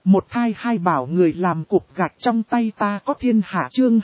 Một thai hai bảo người làm cục gạch trong tay ta có thiên hạ chương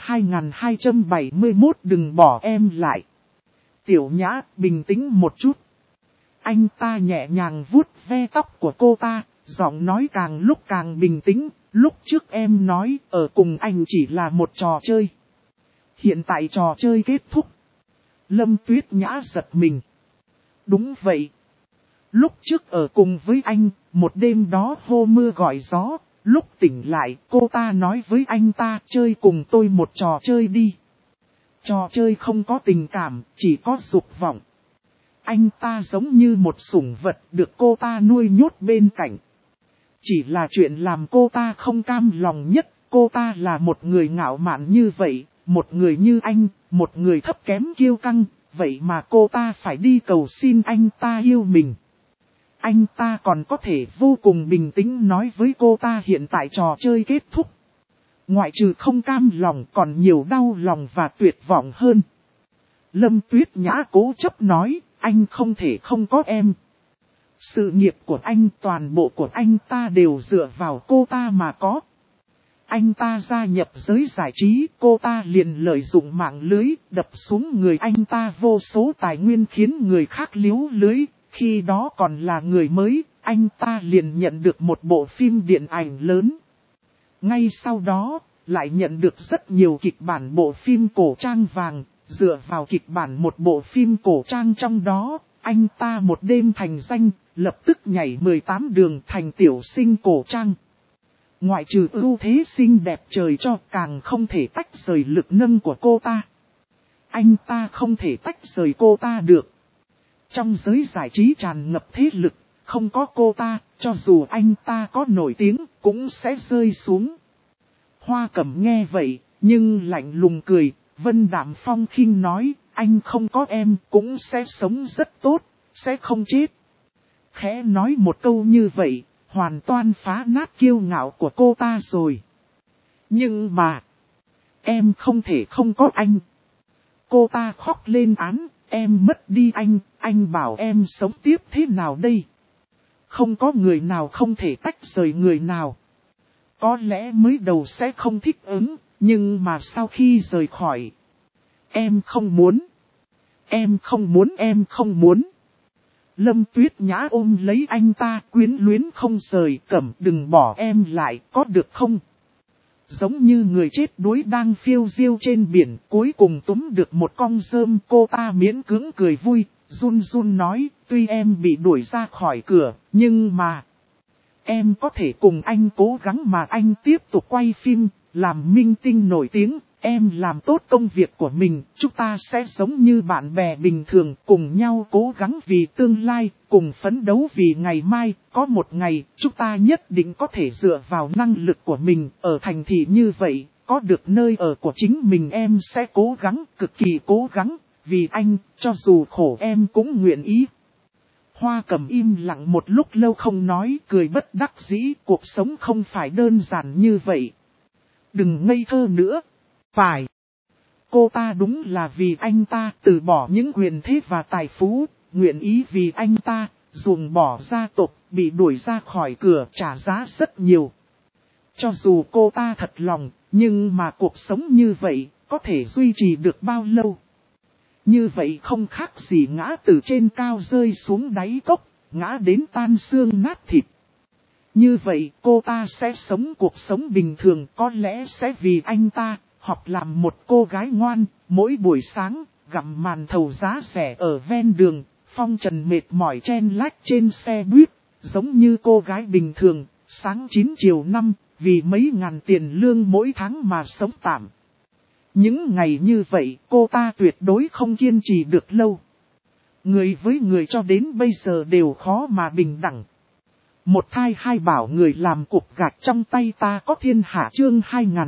2271 đừng bỏ em lại. Tiểu Nhã bình tĩnh một chút. Anh ta nhẹ nhàng vuốt ve tóc của cô ta, giọng nói càng lúc càng bình tĩnh. Lúc trước em nói ở cùng anh chỉ là một trò chơi. Hiện tại trò chơi kết thúc. Lâm Tuyết Nhã giật mình. Đúng vậy. Lúc trước ở cùng với anh, một đêm đó hô mưa gọi gió. Lúc tỉnh lại, cô ta nói với anh ta chơi cùng tôi một trò chơi đi. Trò chơi không có tình cảm, chỉ có dục vọng. Anh ta giống như một sủng vật được cô ta nuôi nhốt bên cạnh. Chỉ là chuyện làm cô ta không cam lòng nhất, cô ta là một người ngạo mạn như vậy, một người như anh, một người thấp kém kiêu căng, vậy mà cô ta phải đi cầu xin anh ta yêu mình. Anh ta còn có thể vô cùng bình tĩnh nói với cô ta hiện tại trò chơi kết thúc. Ngoại trừ không cam lòng còn nhiều đau lòng và tuyệt vọng hơn. Lâm Tuyết Nhã cố chấp nói, anh không thể không có em. Sự nghiệp của anh, toàn bộ của anh ta đều dựa vào cô ta mà có. Anh ta gia nhập giới giải trí, cô ta liền lợi dụng mạng lưới, đập xuống người anh ta vô số tài nguyên khiến người khác líu lưới. Khi đó còn là người mới, anh ta liền nhận được một bộ phim điện ảnh lớn. Ngay sau đó, lại nhận được rất nhiều kịch bản bộ phim cổ trang vàng, dựa vào kịch bản một bộ phim cổ trang trong đó, anh ta một đêm thành danh, lập tức nhảy 18 đường thành tiểu sinh cổ trang. Ngoại trừ ưu thế xinh đẹp trời cho càng không thể tách rời lực nâng của cô ta. Anh ta không thể tách rời cô ta được. Trong giới giải trí tràn ngập thế lực, không có cô ta, cho dù anh ta có nổi tiếng, cũng sẽ rơi xuống. Hoa Cẩm nghe vậy, nhưng lạnh lùng cười, Vân Đạm Phong khinh nói, anh không có em cũng sẽ sống rất tốt, sẽ không chết. Khẽ nói một câu như vậy, hoàn toàn phá nát kiêu ngạo của cô ta rồi. Nhưng mà, em không thể không có anh. Cô ta khóc lên án, em mất đi anh bảo em sống tiếp thế nào đây? Không có người nào không thể tách rời người nào. Có lẽ mới đầu sẽ không thích ứng, nhưng mà sau khi rời khỏi, em không muốn. Em không muốn. Lâm Tuyết Nhã ôm lấy anh ta quyến luyến không rời, Cẩm đừng bỏ em lại, có được không? Giống như người chết đuối đang phiêu diêu trên biển, cuối cùng túm được một con rơm, cô ta miễn cưỡng cười vui, run run nói, tuy em bị đuổi ra khỏi cửa, nhưng mà em có thể cùng anh cố gắng mà anh tiếp tục quay phim, làm minh tinh nổi tiếng, em làm tốt công việc của mình, chúng ta sẽ giống như bạn bè bình thường, cùng nhau cố gắng vì tương lai, cùng phấn đấu vì ngày mai, có một ngày, chúng ta nhất định có thể dựa vào năng lực của mình, ở thành thị như vậy, có được nơi ở của chính mình em sẽ cố gắng, cực kỳ cố gắng, vì anh, cho dù khổ em cũng nguyện ý. Hoa Cẩm im lặng một lúc lâu không nói, cười bất đắc dĩ, cuộc sống không phải đơn giản như vậy. Đừng ngây thơ nữa. Phải. Cô ta đúng là vì anh ta từ bỏ những quyền thế và tài phú, nguyện ý vì anh ta, ruồng bỏ gia tộc, bị đuổi ra khỏi cửa trả giá rất nhiều. Cho dù cô ta thật lòng, nhưng mà cuộc sống như vậy, có thể duy trì được bao lâu? Như vậy không khác gì ngã từ trên cao rơi xuống đáy cốc, ngã đến tan xương nát thịt. Như vậy cô ta sẽ sống cuộc sống bình thường, có lẽ sẽ vì anh ta, học làm một cô gái ngoan, mỗi buổi sáng, gặm màn thầu giá rẻ ở ven đường, phong trần mệt mỏi chen lách trên xe buýt, giống như cô gái bình thường, sáng 9 chiều 5, vì mấy ngàn tiền lương mỗi tháng mà sống tạm. Những ngày như vậy cô ta tuyệt đối không kiên trì được lâu. Người với người cho đến bây giờ đều khó mà bình đẳng. Một thai hai bảo người làm cục gạch trong tay ta có thiên hạ chương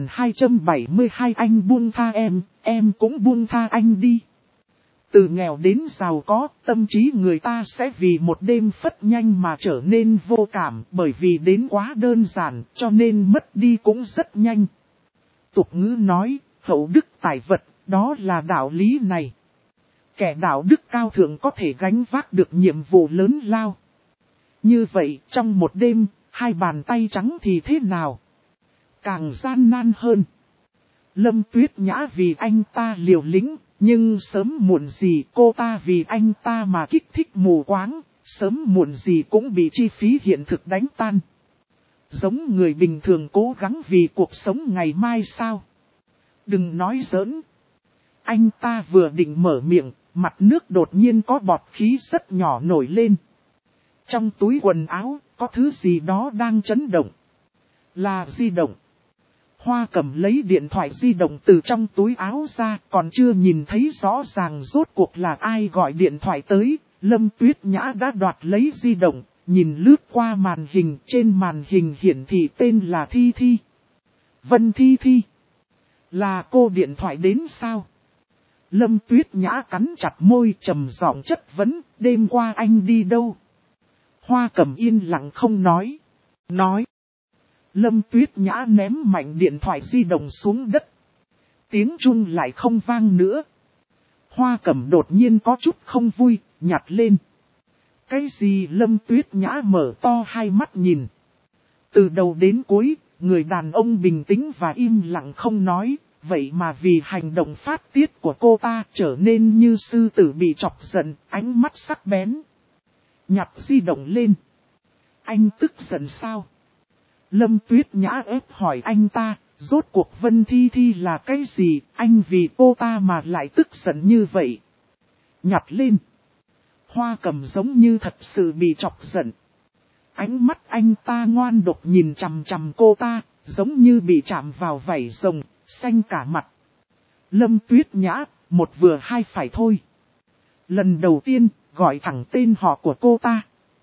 2272 anh buông tha em cũng buông tha anh đi. Từ nghèo đến giàu có, tâm trí người ta sẽ vì một đêm phất nhanh mà trở nên vô cảm, bởi vì đến quá đơn giản cho nên mất đi cũng rất nhanh. Tục ngữ nói, hậu đức tài vật, đó là đạo lý này. Kẻ đạo đức cao thượng có thể gánh vác được nhiệm vụ lớn lao. Như vậy, trong một đêm, hai bàn tay trắng thì thế nào? Càng gian nan hơn. Lâm Tuyết Nhã vì anh ta liều lĩnh, nhưng sớm muộn gì cô ta vì anh ta mà kích thích mù quáng, sớm muộn gì cũng bị chi phí hiện thực đánh tan. Giống người bình thường cố gắng vì cuộc sống ngày mai sao? Đừng nói giỡn. Anh ta vừa định mở miệng, mặt nước đột nhiên có bọt khí rất nhỏ nổi lên. Trong túi quần áo, có thứ gì đó đang chấn động. Là di động. Hoa Cẩm lấy điện thoại di động từ trong túi áo ra, còn chưa nhìn thấy rõ ràng rốt cuộc là ai gọi điện thoại tới. Lâm Tuyết Nhã đã đoạt lấy di động, nhìn lướt qua màn hình, trên màn hình hiển thị tên là Thi Thi. Vân Thi Thi. Là cô điện thoại đến sao? Lâm Tuyết Nhã cắn chặt môi trầm giọng chất vấn, đêm qua anh đi đâu? Hoa Cẩm yên lặng không nói. Lâm Tuyết Nhã ném mạnh điện thoại di động xuống đất. Tiếng chuông lại không vang nữa. Hoa Cẩm đột nhiên có chút không vui, nhặt lên. Cái gì? Lâm Tuyết Nhã mở to hai mắt nhìn. Từ đầu đến cuối, người đàn ông bình tĩnh và im lặng không nói. Vậy mà vì hành động phát tiết của cô ta trở nên như sư tử bị chọc giận, ánh mắt sắc bén. Nhặt di động lên. Anh tức giận sao? Lâm Tuyết Nhã ép hỏi anh ta, rốt cuộc Vân Thi Thi là cái gì, anh vì cô ta mà lại tức giận như vậy. Nhặt lên. Hoa Cẩm giống như thật sự bị chọc giận. Ánh mắt anh ta ngoan độc nhìn chằm chằm cô ta, giống như bị chạm vào vảy rồng, xanh cả mặt. Lâm Tuyết Nhã, một vừa hai phải thôi. Lần đầu tiên, gọi thẳng tên họ của cô ta.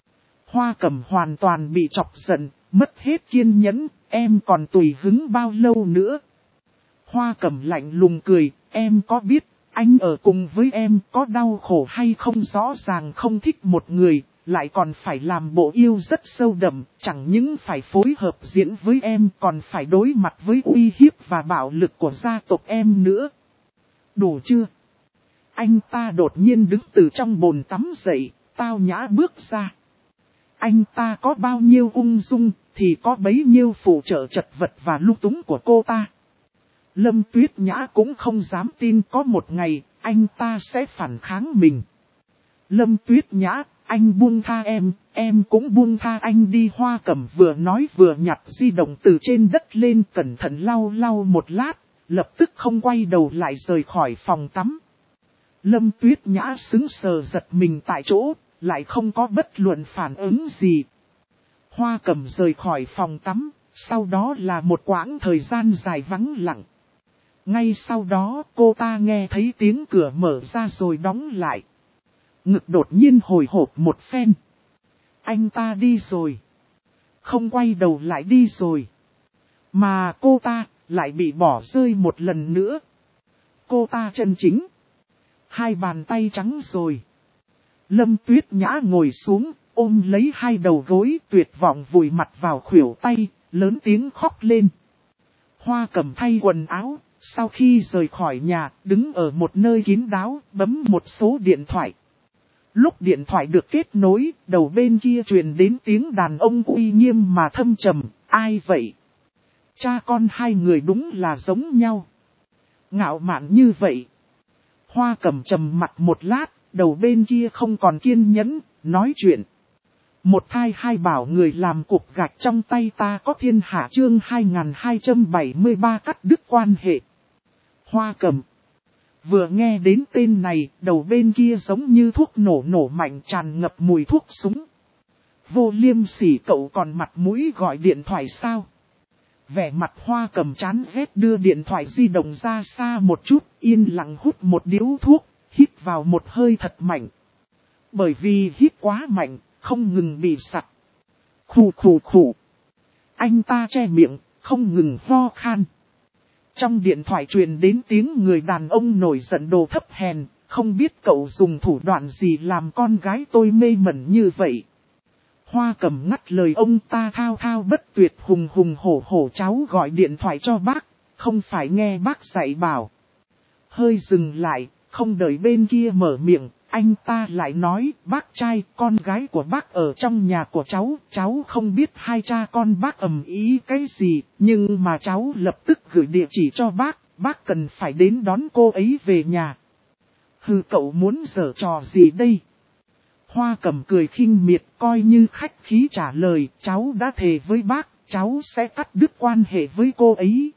Hoa Cẩm hoàn toàn bị chọc giận, mất hết kiên nhẫn, em còn tùy hứng bao lâu nữa. Hoa Cẩm lạnh lùng cười, em có biết, anh ở cùng với em có đau khổ hay không? Rõ ràng không thích một người, lại còn phải làm bộ yêu rất sâu đậm, chẳng những phải phối hợp diễn với em, còn phải đối mặt với uy hiếp và bạo lực của gia tộc em nữa. Đủ chưa? Anh ta đột nhiên đứng từ trong bồn tắm dậy, tao nhã bước ra. Anh ta có bao nhiêu ung dung, thì có bấy nhiêu phụ trợ chật vật và lung túng của cô ta. Lâm Tuyết Nhã cũng không dám tin có một ngày, anh ta sẽ phản kháng mình. Lâm Tuyết Nhã, anh buông tha em cũng buông tha anh đi. Hoa Cẩm vừa nói vừa nhặt di động từ trên đất lên, cẩn thận lau một lát, lập tức không quay đầu lại rời khỏi phòng tắm. Lâm Tuyết Nhã sững sờ giật mình tại chỗ, lại không có bất luận phản ứng gì. Hoa Cẩm rời khỏi phòng tắm, sau đó là một quãng thời gian dài vắng lặng. Ngay sau đó cô ta nghe thấy tiếng cửa mở ra rồi đóng lại. Ngực đột nhiên hồi hộp một phen. Anh ta đi rồi. Không quay đầu lại đi rồi. Mà cô ta lại bị bỏ rơi một lần nữa. Cô ta chân chính. Hai bàn tay trắng rồi. Lâm Tuyết Nhã ngồi xuống, ôm lấy hai đầu gối, tuyệt vọng vùi mặt vào khuỷu tay, lớn tiếng khóc lên. Hoa Cẩm thay quần áo, sau khi rời khỏi nhà, đứng ở một nơi kín đáo, bấm một số điện thoại. Lúc điện thoại được kết nối, đầu bên kia truyền đến tiếng đàn ông uy nghiêm mà thâm trầm, ai vậy? Cha con hai người đúng là giống nhau. Ngạo mạn như vậy. Hoa Cẩm trầm mặt một lát, đầu bên kia không còn kiên nhẫn, nói chuyện. Một thai hai bảo người làm cục gạch trong tay ta có thiên hạ chương 2273 cắt đứt quan hệ. Hoa Cẩm. Vừa nghe đến tên này, đầu bên kia giống như thuốc nổ mạnh tràn ngập mùi thuốc súng. Vô Liêm Sỉ, cậu còn mặt mũi gọi điện thoại sao? Vẻ mặt Hoa Cẩm chán ghét đưa điện thoại di động ra xa một chút, yên lặng hút một điếu thuốc, hít vào một hơi thật mạnh. Bởi vì hít quá mạnh, không ngừng bị sặc. Khủ. Anh ta che miệng, không ngừng ho khan. Trong điện thoại truyền đến tiếng người đàn ông nổi giận đồ thấp hèn, không biết cậu dùng thủ đoạn gì làm con gái tôi mê mẩn như vậy. Hoa Cẩm ngắt lời ông ta thao bất tuyệt, hùng hổ cháu gọi điện thoại cho bác, không phải nghe bác dạy bảo. Hơi dừng lại, không đợi bên kia mở miệng, Anh ta lại nói, bác trai, con gái của bác ở trong nhà của cháu không biết hai cha con bác ầm ý cái gì, nhưng mà cháu lập tức gửi địa chỉ cho bác cần phải đến đón cô ấy về nhà. Hừ, cậu muốn giở trò gì đây? Hoa Cẩm cười khinh miệt, coi như khách khí trả lời, cháu đã thề với bác, cháu sẽ cắt đứt quan hệ với cô ấy.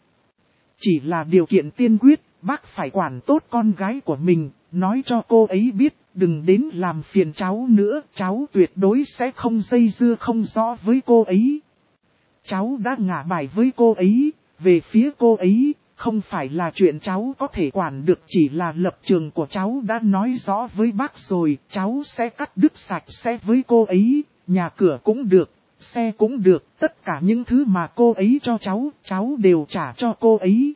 Chỉ là điều kiện tiên quyết, bác phải quản tốt con gái của mình, nói cho cô ấy biết, đừng đến làm phiền cháu nữa, cháu tuyệt đối sẽ không dây dưa không rõ với cô ấy. Cháu đã ngả bài với cô ấy, về phía cô ấy, không phải là chuyện cháu có thể quản được, chỉ là lập trường của cháu đã nói rõ với bác rồi, cháu sẽ cắt đứt sạch sẽ với cô ấy, nhà cửa cũng được, xe cũng được, tất cả những thứ mà cô ấy cho cháu đều trả cho cô ấy.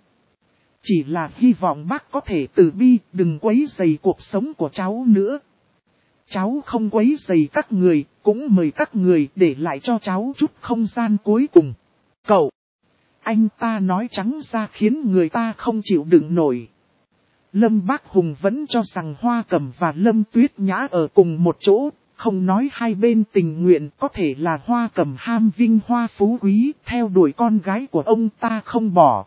Chỉ là hy vọng bác có thể từ bi, đừng quấy rầy cuộc sống của cháu nữa. Cháu không quấy rầy các người, cũng mời các người để lại cho cháu chút không gian cuối cùng. Cậu! Anh ta nói trắng ra khiến người ta không chịu đựng nổi. Lâm Bác Hùng vẫn cho rằng Hoa Cẩm và Lâm Tuyết Nhã ở cùng một chỗ, không nói hai bên tình nguyện, có thể là Hoa Cẩm ham vinh hoa phú quý, theo đuổi con gái của ông ta không bỏ.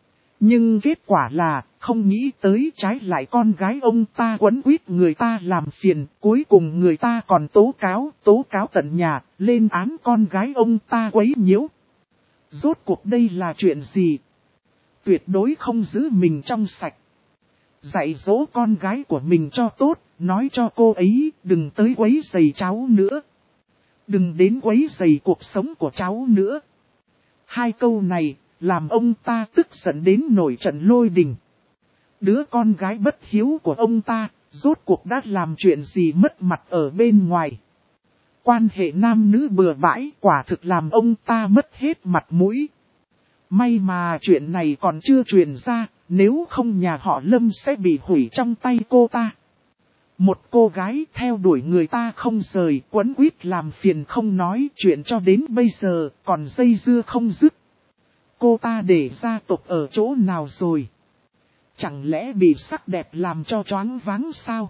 Nhưng kết quả là, không nghĩ tới trái lại con gái ông ta quấn quýt người ta làm phiền, cuối cùng người ta còn tố cáo tận nhà, lên án con gái ông ta quấy nhiễu. Rốt cuộc đây là chuyện gì? Tuyệt đối không giữ mình trong sạch. Dạy dỗ con gái của mình cho tốt, nói cho cô ấy đừng tới quấy rầy cháu nữa. Đừng đến quấy rầy cuộc sống của cháu nữa. Hai câu này làm ông ta tức giận đến nổi trận lôi đình. Đứa con gái bất hiếu của ông ta, rốt cuộc đã làm chuyện gì mất mặt ở bên ngoài. Quan hệ nam nữ bừa bãi quả thực làm ông ta mất hết mặt mũi. May mà chuyện này còn chưa truyền ra, nếu không nhà họ Lâm sẽ bị hủy trong tay cô ta. Một cô gái theo đuổi người ta không rời, quấn quýt làm phiền không nói chuyện cho đến bây giờ, còn dây dưa không dứt. Cô ta để gia tộc ở chỗ nào rồi? Chẳng lẽ bị sắc đẹp làm cho choáng váng sao?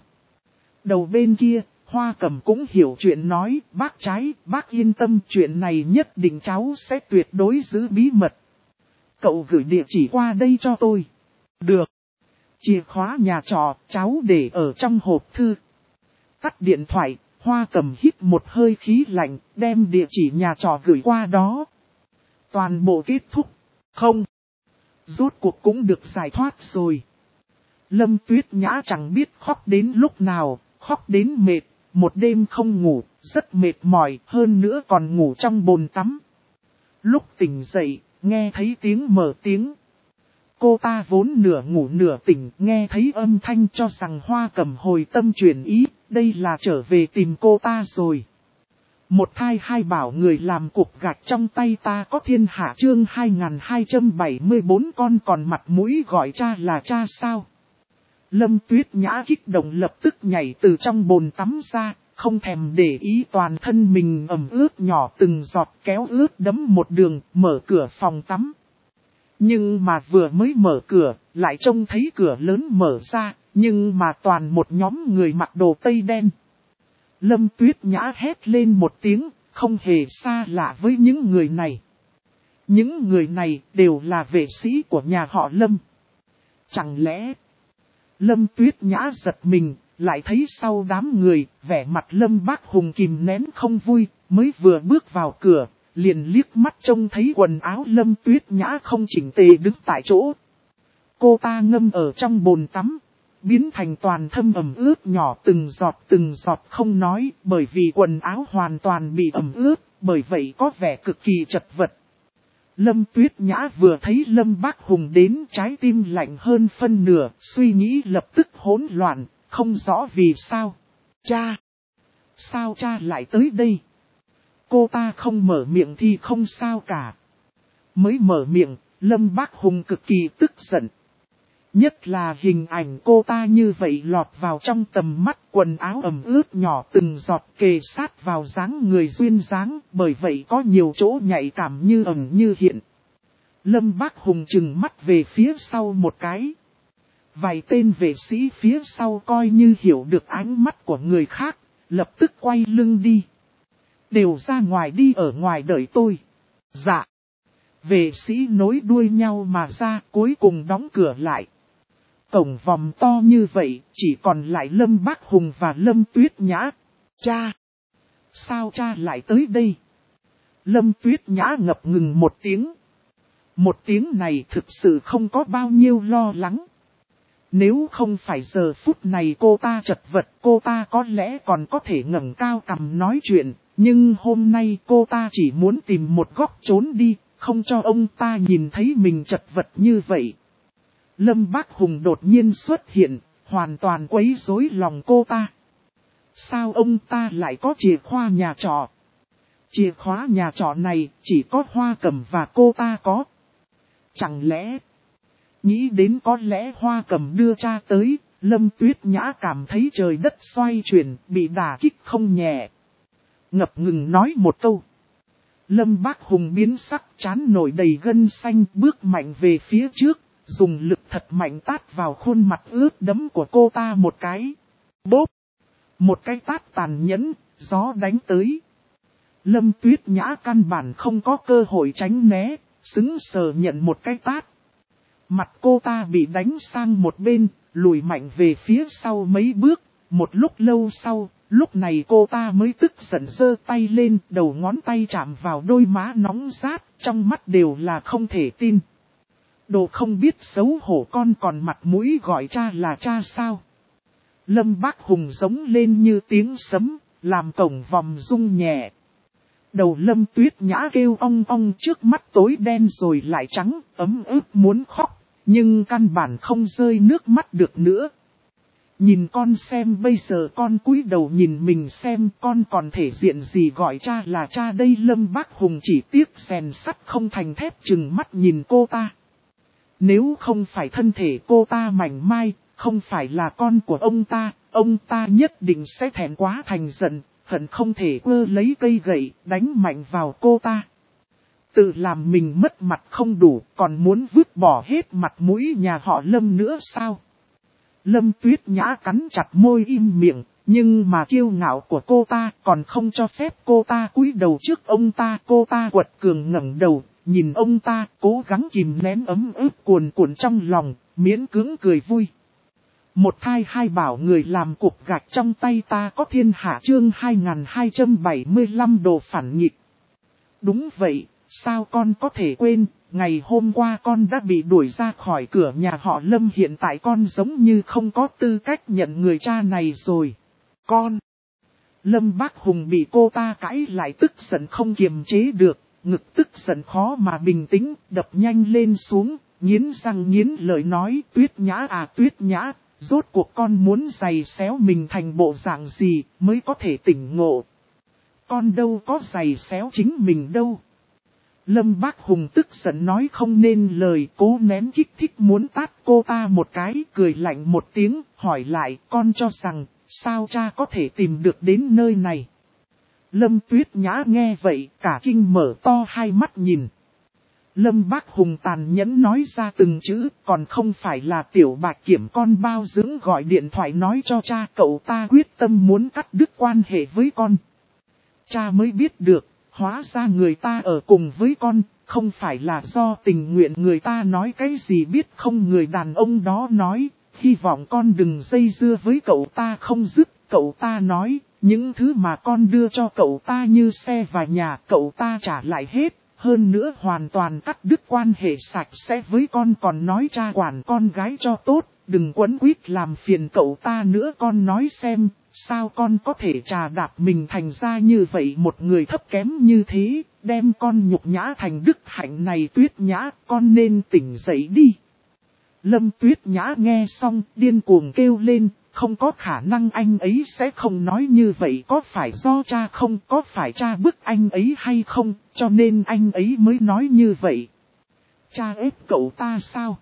Đầu bên kia, Hoa Cẩm cũng hiểu chuyện nói, bác trai, bác yên tâm, chuyện này nhất định cháu sẽ tuyệt đối giữ bí mật. Cậu gửi địa chỉ qua đây cho tôi. Được. Chìa khóa nhà trọ, cháu để ở trong hộp thư. Tắt điện thoại, Hoa Cẩm hít một hơi khí lạnh, đem địa chỉ nhà trọ gửi qua đó. Toàn bộ kết thúc. Không. Rốt cuộc cũng được giải thoát rồi. Lâm Tuyết Nhã chẳng biết khóc đến lúc nào, khóc đến mệt, một đêm không ngủ, rất mệt mỏi, hơn nữa còn ngủ trong bồn tắm. Lúc tỉnh dậy, nghe thấy tiếng mở tiếng. Cô ta vốn nửa ngủ nửa tỉnh, nghe thấy âm thanh cho rằng Hoa Cẩm hồi tâm chuyển ý, đây là trở về tìm cô ta rồi. Một thai hai bảo người làm cục gạch trong tay ta có thiên hạ chương 2274 con còn mặt mũi gọi cha là cha sao. Lâm Tuyết Nhã kích động lập tức nhảy từ trong bồn tắm ra, không thèm để ý toàn thân mình ẩm ướt nhỏ từng giọt kéo ướt đẫm một đường, mở cửa phòng tắm. Nhưng mà vừa mới mở cửa, lại trông thấy cửa lớn mở ra, nhưng mà toàn một nhóm người mặc đồ tây đen. Lâm Tuyết Nhã hét lên một tiếng, không hề xa lạ với những người này. Những người này đều là vệ sĩ của nhà họ Lâm. Chẳng lẽ... Lâm Tuyết Nhã giật mình, lại thấy sau đám người, vẻ mặt Lâm Bác Hùng kìm nén không vui, mới vừa bước vào cửa, liền liếc mắt trông thấy quần áo Lâm Tuyết Nhã không chỉnh tề đứng tại chỗ. Cô ta ngâm ở trong bồn tắm, biến thành toàn thâm ẩm ướt nhỏ từng giọt không nói, bởi vì quần áo hoàn toàn bị ẩm ướt, bởi vậy có vẻ cực kỳ chật vật. Lâm Tuyết Nhã vừa thấy Lâm Bác Hùng đến, trái tim lạnh hơn phân nửa, suy nghĩ lập tức hỗn loạn, không rõ vì sao. Cha! Sao cha lại tới đây? Cô ta không mở miệng thì không sao cả. Mới mở miệng, Lâm Bác Hùng cực kỳ tức giận. Nhất là hình ảnh cô ta như vậy lọt vào trong tầm mắt, quần áo ẩm ướt nhỏ từng giọt kề sát vào dáng người duyên dáng, bởi vậy có nhiều chỗ nhạy cảm như ẩn như hiện. Lâm Bác Hùng trừng mắt về phía sau một cái. Vài tên vệ sĩ phía sau coi như hiểu được ánh mắt của người khác, lập tức quay lưng đi. Đều ra ngoài đi, ở ngoài đợi tôi. Dạ. Vệ sĩ nối đuôi nhau mà ra, cuối cùng đóng cửa lại. Cổng vòng to như vậy, chỉ còn lại Lâm Bác Hùng và Lâm Tuyết Nhã. Cha! Sao cha lại tới đây? Lâm Tuyết Nhã ngập ngừng một tiếng. Một tiếng này thực sự không có bao nhiêu lo lắng. Nếu không phải giờ phút này cô ta chật vật, cô ta có lẽ còn có thể ngẩng cao cằm nói chuyện. Nhưng hôm nay cô ta chỉ muốn tìm một góc trốn đi, không cho ông ta nhìn thấy mình chật vật như vậy. Lâm Bác Hùng đột nhiên xuất hiện, hoàn toàn quấy rối lòng cô ta. Sao ông ta lại có chìa khóa nhà trọ? Chìa khóa nhà trọ này chỉ có Hoa Cẩm và cô ta có. Chẳng lẽ... Nghĩ đến có lẽ Hoa Cẩm đưa cha tới, Lâm Tuyết Nhã cảm thấy trời đất xoay chuyển, bị đả kích không nhẹ. Ngập ngừng nói một câu. Lâm Bác Hùng biến sắc, trán nổi đầy gân xanh, bước mạnh về phía trước, dùng lực thật mạnh tát vào khuôn mặt ướt đẫm của cô ta một cái. Bốp! Một cái tát tàn nhẫn, gió đánh tới. Lâm Tuyết Nhã căn bản không có cơ hội tránh né, sững sờ nhận một cái tát. Mặt cô ta bị đánh sang một bên, lùi mạnh về phía sau mấy bước. Một lúc lâu sau, lúc này cô ta mới tức giận giơ tay lên, đầu ngón tay chạm vào đôi má nóng rát, trong mắt đều là không thể tin. Đồ không biết xấu hổ, con còn mặt mũi gọi cha là cha sao? Lâm Bác Hùng giống lên như tiếng sấm, làm cổng vòng rung nhẹ. Đầu Lâm Tuyết Nhã kêu ong ong, trước mắt tối đen rồi lại trắng, ấm ức muốn khóc, nhưng căn bản không rơi nước mắt được nữa. Nhìn con xem, bây giờ con cúi đầu nhìn mình xem, con còn thể diện gì gọi cha là cha đây? Lâm Bác Hùng chỉ tiếc rèn sắt không thành thép, chừng mắt nhìn cô ta. Nếu không phải thân thể cô ta mảnh mai, không phải là con của ông ta nhất định sẽ thẹn quá thành giận, hận không thể ơ lấy cây gậy, đánh mạnh vào cô ta. Tự làm mình mất mặt không đủ, còn muốn vứt bỏ hết mặt mũi nhà họ Lâm nữa sao? Lâm Tuyết Nhã cắn chặt môi im miệng, nhưng mà kiêu ngạo của cô ta còn không cho phép cô ta cúi đầu trước ông ta. Cô ta quật cường ngẩng đầu, nhìn ông ta, cố gắng kìm nén ấm ức cuồn cuộn trong lòng, miễn cưỡng cười vui. Một thai hai bảo người làm cục gạch trong tay ta có thiên hạ, chương 2275 đồ phản nghịch. Đúng vậy, sao con có thể quên, ngày hôm qua con đã bị đuổi ra khỏi cửa nhà họ Lâm, hiện tại con giống như không có tư cách nhận người cha này rồi. Con! Lâm Bác Hùng bị cô ta cãi lại tức giận không kiềm chế được, ngực tức giận khó mà bình tĩnh, đập nhanh lên xuống, nghiến răng nghiến lợi nói: Tuyết Nhã à Tuyết Nhã, rốt cuộc con muốn giày xéo mình thành bộ dạng gì mới có thể tỉnh ngộ. Con đâu có giày xéo chính mình đâu. Lâm Bác Hùng tức giận nói không nên lời, cố nén kích thích muốn tát cô ta một cái, cười lạnh một tiếng, hỏi lại: con cho rằng, sao cha có thể tìm được đến nơi này? Lâm Tuyết Nhã nghe vậy, cả kinh mở to hai mắt nhìn. Lâm Bác Hùng tàn nhẫn nói ra từng chữ, còn không phải là Tiểu Bạch Kiểm con bao dưỡng gọi điện thoại nói cho cha cậu ta quyết tâm muốn cắt đứt quan hệ với con. Cha mới biết được, hóa ra người ta ở cùng với con, không phải là do tình nguyện. Người ta nói cái gì biết không? Người đàn ông đó nói, hy vọng con đừng dây dưa với cậu ta không dứt. Cậu ta nói, những thứ mà con đưa cho cậu ta như xe và nhà, cậu ta trả lại hết. Hơn nữa hoàn toàn cắt đứt quan hệ sạch sẽ với con, còn nói cha quản con gái cho tốt, đừng quấn quýt làm phiền cậu ta nữa. Con nói xem, sao con có thể trà đạp mình thành ra như vậy, một người thấp kém như thế, đem con nhục nhã thành đức hạnh này? Tuyết Nhã, con nên tỉnh dậy đi. Lâm Tuyết Nhã nghe xong, điên cuồng kêu lên, không có khả năng, anh ấy sẽ không nói như vậy, có phải do cha không, có phải cha bức anh ấy hay không, cho nên anh ấy mới nói như vậy. Cha ép cậu ta sao?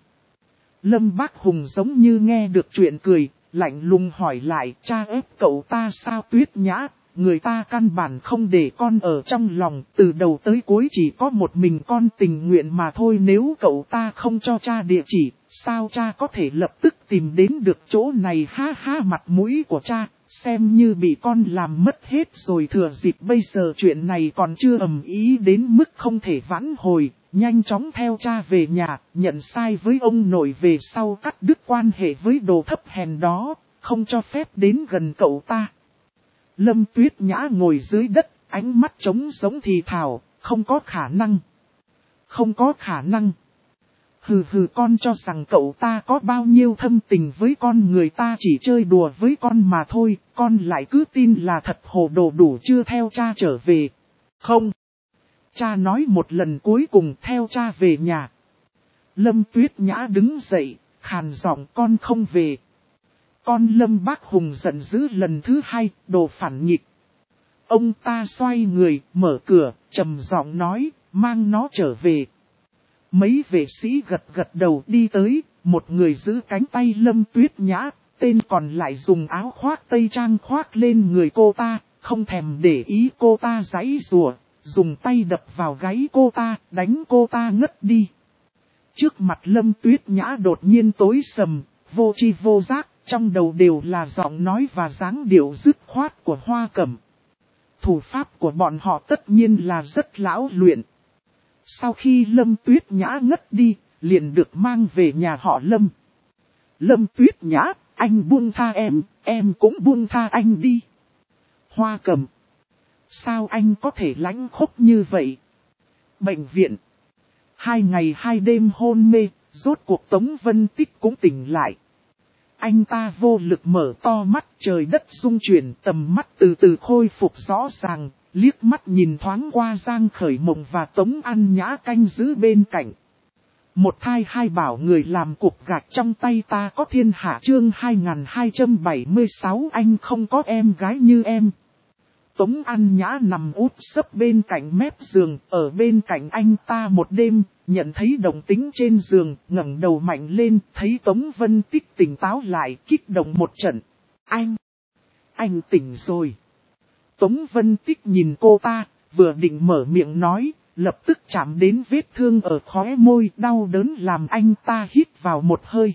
Lâm Bác Hùng giống như nghe được chuyện cười, lạnh lùng hỏi lại: cha ép cậu ta sao? Tuyết Nhã, người ta căn bản không để con ở trong lòng, từ đầu tới cuối chỉ có một mình con tình nguyện mà thôi. Nếu cậu ta không cho cha địa chỉ, sao cha có thể lập tức tìm đến được chỗ này? Ha ha, mặt mũi của cha, xem như bị con làm mất hết rồi. Thừa dịp bây giờ chuyện này còn chưa ầm ĩ đến mức không thể vãn hồi, nhanh chóng theo cha về nhà, nhận sai với ông nội, về sau cắt đứt quan hệ với đồ thấp hèn đó, không cho phép đến gần cậu ta. Lâm Tuyết Nhã ngồi dưới đất, ánh mắt trống giống thì thào, không có khả năng. Không có khả năng. Hừ hừ, con cho rằng cậu ta có bao nhiêu thâm tình với con, người ta chỉ chơi đùa với con mà thôi, con lại cứ tin là thật. Hồ đồ, đủ chưa? Theo cha trở về. Không. Cha nói một lần cuối cùng, theo cha về nhà. Lâm Tuyết Nhã đứng dậy, khàn giọng, con không về. Con. Lâm Bác Hùng giận dữ lần thứ hai, đồ phản nghịch. Ông ta xoay người, mở cửa, trầm giọng nói, mang nó trở về. Mấy vệ sĩ gật gật đầu đi tới, một người giữ cánh tay Lâm Tuyết Nhã, tên còn lại dùng áo khoác tây trang khoác lên người cô ta, không thèm để ý cô ta giãy giụa, dùng tay đập vào gáy cô ta, đánh cô ta ngất đi. Trước mặt Lâm Tuyết Nhã đột nhiên tối sầm, vô tri vô giác, trong đầu đều là giọng nói và dáng điệu dứt khoát của Hoa Cẩm. Thủ pháp của bọn họ tất nhiên là rất lão luyện. Sau khi Lâm Tuyết Nhã ngất đi, liền được mang về nhà họ Lâm. Lâm Tuyết Nhã, anh buông tha em cũng buông tha anh đi. Hoa Cẩm, sao anh có thể lãnh khốc như vậy? Bệnh viện. 2 ngày 2 đêm hôn mê, rốt cuộc Tống Vân Tích cũng tỉnh lại. Anh ta vô lực mở to mắt, trời đất rung chuyển, tầm mắt từ từ khôi phục rõ ràng, liếc mắt nhìn thoáng qua Giang Khởi Mộng và Tống An Nhã canh giữ bên cạnh. Một thai hai bảo, người làm cục gạch trong tay ta có thiên hạ. Chương 2276, anh không có em gái như em. Tống An Nhã nằm úp sấp bên cạnh mép giường, ở bên cạnh anh ta một đêm, nhận thấy động tĩnh trên giường, ngẩng đầu mạnh lên, thấy Tống Vân Tích tỉnh táo lại, kích động một trận. Anh tỉnh rồi. Tống Vân Tích nhìn cô ta, vừa định mở miệng nói, lập tức chạm đến vết thương ở khóe môi, đau đớn làm anh ta hít vào một hơi.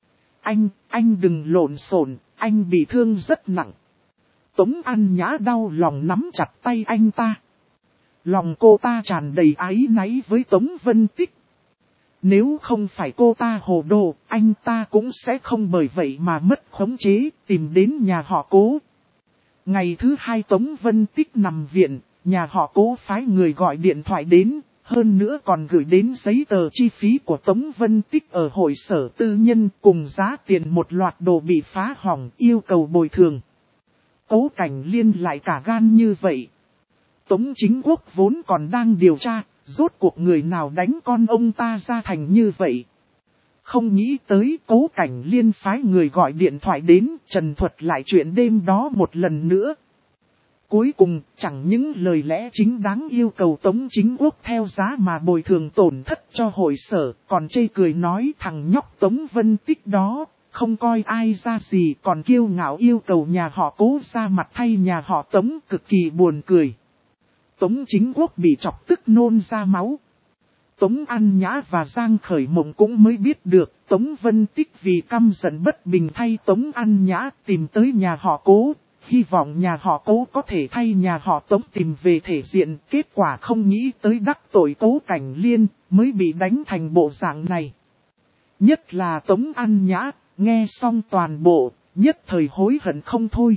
Anh đừng lộn xộn, anh bị thương rất nặng. Tống An Nhã đau lòng nắm chặt tay anh ta. Lòng cô ta tràn đầy áy náy với Tống Vân Tích. Nếu không phải cô ta hồ đồ, anh ta cũng sẽ không bởi vậy mà mất khống chế, tìm đến nhà họ Cố. Ngày thứ 2 Tống Vân Tích nằm viện, nhà họ Cố phái người gọi điện thoại đến, hơn nữa còn gửi đến giấy tờ chi phí của Tống Vân Tích ở hội sở tư nhân cùng giá tiền một loạt đồ bị phá hỏng, yêu cầu bồi thường. Cố Cảnh Liên lại cả gan như vậy. Tống Chính Quốc vốn còn đang điều tra, rốt cuộc người nào đánh con ông ta ra thành như vậy. Không nghĩ tới Cố Cảnh Liên phái người gọi điện thoại đến, trần thuật lại chuyện đêm đó một lần nữa. Cuối cùng, chẳng những lời lẽ chính đáng yêu cầu Tống Chính Quốc theo giá mà bồi thường tổn thất cho hội sở, còn chê cười nói thằng nhóc Tống Vân Tích đó, không coi ai ra gì, còn kiêu ngạo yêu cầu nhà họ Cố ra mặt thay nhà họ Tống, cực kỳ buồn cười. Tống Chính Quốc bị chọc tức nôn ra máu. Tống An Nhã và Giang Khởi Mộng cũng mới biết được, Tống Vân Tích vì căm giận bất bình thay Tống An Nhã tìm tới nhà họ Cố, hy vọng nhà họ Cố có thể thay nhà họ Tống tìm về thể diện, kết quả không nghĩ tới đắc tội Cố Cảnh Liên, mới bị đánh thành bộ dạng này. Nhất là Tống An Nhã, nghe xong toàn bộ, nhất thời hối hận không thôi.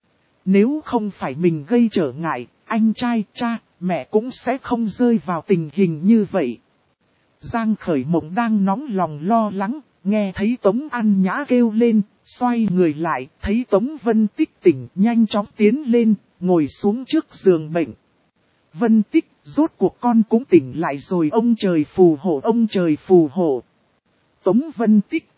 Nếu không phải mình gây trở ngại, anh trai, cha, mẹ cũng sẽ không rơi vào tình hình như vậy. Giang Khởi Mộng đang nóng lòng lo lắng, nghe thấy Tống An Nhã kêu lên, xoay người lại, thấy Tống Vân Tích tỉnh, nhanh chóng tiến lên, ngồi xuống trước giường bệnh. Vân Tích, rốt cuộc con cũng tỉnh lại rồi, ông trời phù hộ, ông trời phù hộ. Tống Vân Tích.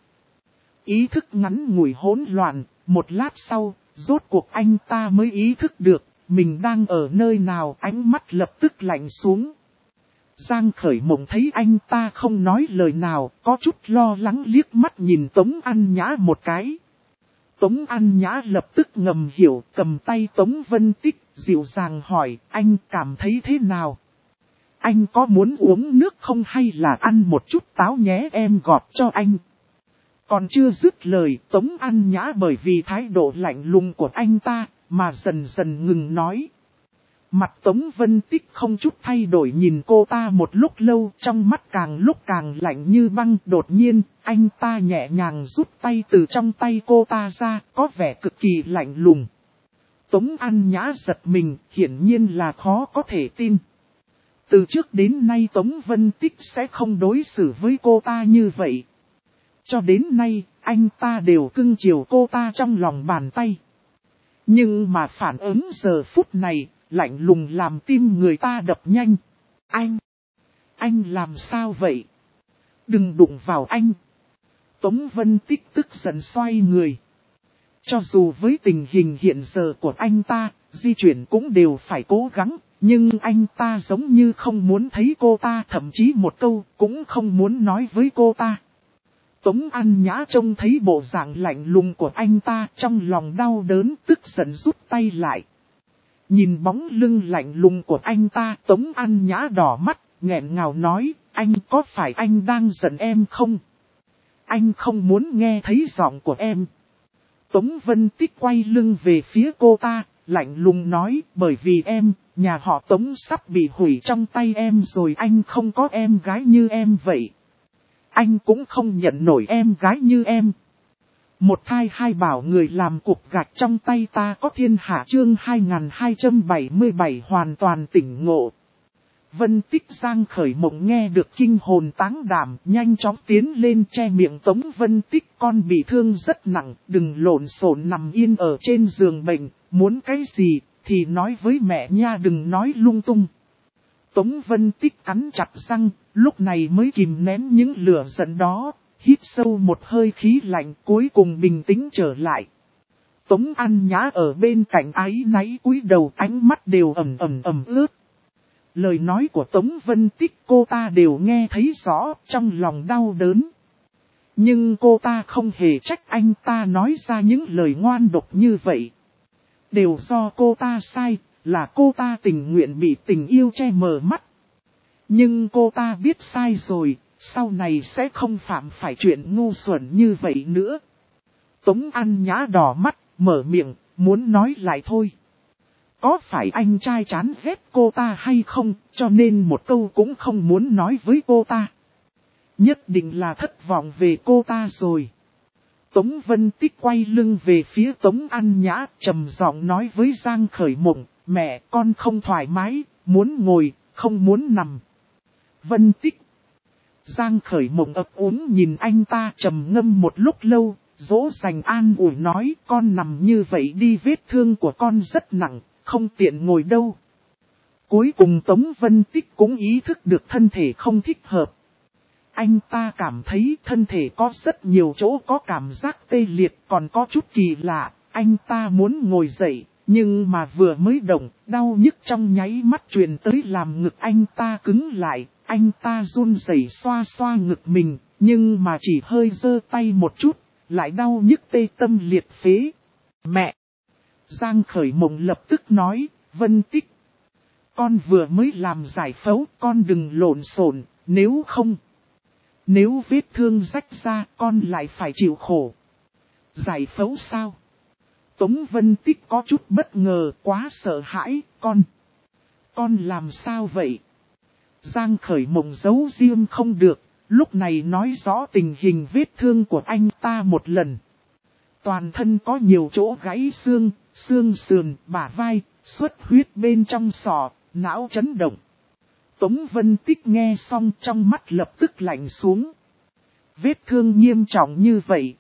Ý thức ngắn ngủi hỗn loạn, một lát sau, rốt cuộc anh ta mới ý thức được, mình đang ở nơi nào, ánh mắt lập tức lạnh xuống. Giang Khởi Mộng thấy anh ta không nói lời nào, có chút lo lắng liếc mắt nhìn Tống An Nhã một cái. Tống An Nhã lập tức ngầm hiểu, cầm tay Tống Vân Tích, dịu dàng hỏi, anh cảm thấy thế nào? Anh có muốn uống nước không hay là ăn một chút táo nhé, em gọt cho anh. Còn chưa dứt lời, Tống An Nhã bởi vì thái độ lạnh lùng của anh ta, mà dần dần ngừng nói. Mặt Tống Vân Tích không chút thay đổi nhìn cô ta một lúc lâu, trong mắt càng lúc càng lạnh như băng. Đột nhiên, anh ta nhẹ nhàng rút tay từ trong tay cô ta ra, có vẻ cực kỳ lạnh lùng. Tống An Nhã giật mình, hiển nhiên là khó có thể tin. Từ trước đến nay Tống Vân Tích sẽ không đối xử với cô ta như vậy. Cho đến nay, anh ta đều cưng chiều cô ta trong lòng bàn tay. Nhưng mà phản ứng giờ phút này, lạnh lùng làm tim người ta đập nhanh. Anh làm sao vậy? Đừng đụng vào anh. Tống Vân Tích tức giận xoay người. Cho dù với tình hình hiện giờ của anh ta, di chuyển cũng đều phải cố gắng, nhưng anh ta giống như không muốn thấy cô ta, thậm chí một câu cũng không muốn nói với cô ta. Tống An Nhã trông thấy bộ dạng lạnh lùng của anh ta, trong lòng đau đớn, tức giận rút tay lại. Nhìn bóng lưng lạnh lùng của anh ta, Tống An Nhã đỏ mắt, nghẹn ngào nói, anh có phải anh đang giận em không? Anh không muốn nghe thấy giọng của em. Tống Vân Tích quay lưng về phía cô ta, lạnh lùng nói, bởi vì em, nhà họ Tống sắp bị hủy trong tay em rồi, anh không có em gái như em vậy. Anh cũng không nhận nổi em gái như em. Một thai hai bảo người làm cục gạch trong tay ta có thiên hạ, chương 2277 hoàn toàn tỉnh ngộ. Vân Tích Giang khởi mộng nghe được kinh hồn táng đảm, nhanh chóng tiến lên che miệng Tống Vân Tích, con bị thương rất nặng, đừng lộn xộn nằm yên ở trên giường bệnh, muốn cái gì thì nói với mẹ nha, đừng nói lung tung. Tống Vân Tích cắn chặt răng, lúc này mới kìm nén những lửa giận đó, hít sâu một hơi khí lạnh, cuối cùng bình tĩnh trở lại. Tống An Nhã ở bên cạnh áy náy cúi đầu, ánh mắt đều ẩm ướt. Lời nói của Tống Vân Tích cô ta đều nghe thấy rõ, trong lòng đau đớn. Nhưng cô ta không hề trách anh ta nói ra những lời ngoan độc như vậy. Đều do cô ta sai, là cô ta tình nguyện bị tình yêu che mờ mắt. Nhưng cô ta biết sai rồi, sau này sẽ không phạm phải chuyện ngu xuẩn như vậy nữa. Tống An Nhã đỏ mắt, mở miệng, muốn nói lại thôi. Có phải anh trai chán ghét cô ta hay không, cho nên một câu cũng không muốn nói với cô ta. Nhất định là thất vọng về cô ta rồi. Tống Vân Tích quay lưng về phía Tống An Nhã, trầm giọng nói với Giang khởi mộng, mẹ con không thoải mái, muốn ngồi, không muốn nằm. Vân Tích. Giang khởi mộng ấp úng nhìn anh ta trầm ngâm một lúc lâu, dỗ dành an ủi nói, con nằm như vậy đi, vết thương của con rất nặng, không tiện ngồi đâu. Cuối cùng Tống Vân Tích cũng ý thức được thân thể không thích hợp. Anh ta cảm thấy thân thể có rất nhiều chỗ có cảm giác tê liệt, còn có chút kỳ lạ. Anh ta muốn ngồi dậy, nhưng mà vừa mới động, đau nhức trong nháy mắt truyền tới làm ngực anh ta cứng lại. Anh ta run rẩy xoa xoa ngực mình, nhưng mà chỉ hơi giơ tay một chút, lại đau nhức tê tâm liệt phế. Mẹ! Giang khởi mộng lập tức nói, Vân Tích. Con vừa mới làm giải phẫu, con đừng lộn xộn, nếu không. Nếu vết thương rách ra, con lại phải chịu khổ. Giải phẫu sao? Tống Vân Tích có chút bất ngờ, quá sợ hãi, con làm sao vậy? Giang khởi mộng giấu riêng không được, lúc này nói rõ tình hình vết thương của anh ta một lần. Toàn thân có nhiều chỗ gãy xương, xương sườn, bả vai, xuất huyết bên trong sọ, não chấn động. Tống Vân Tích nghe xong trong mắt lập tức lạnh xuống. Vết thương nghiêm trọng như vậy,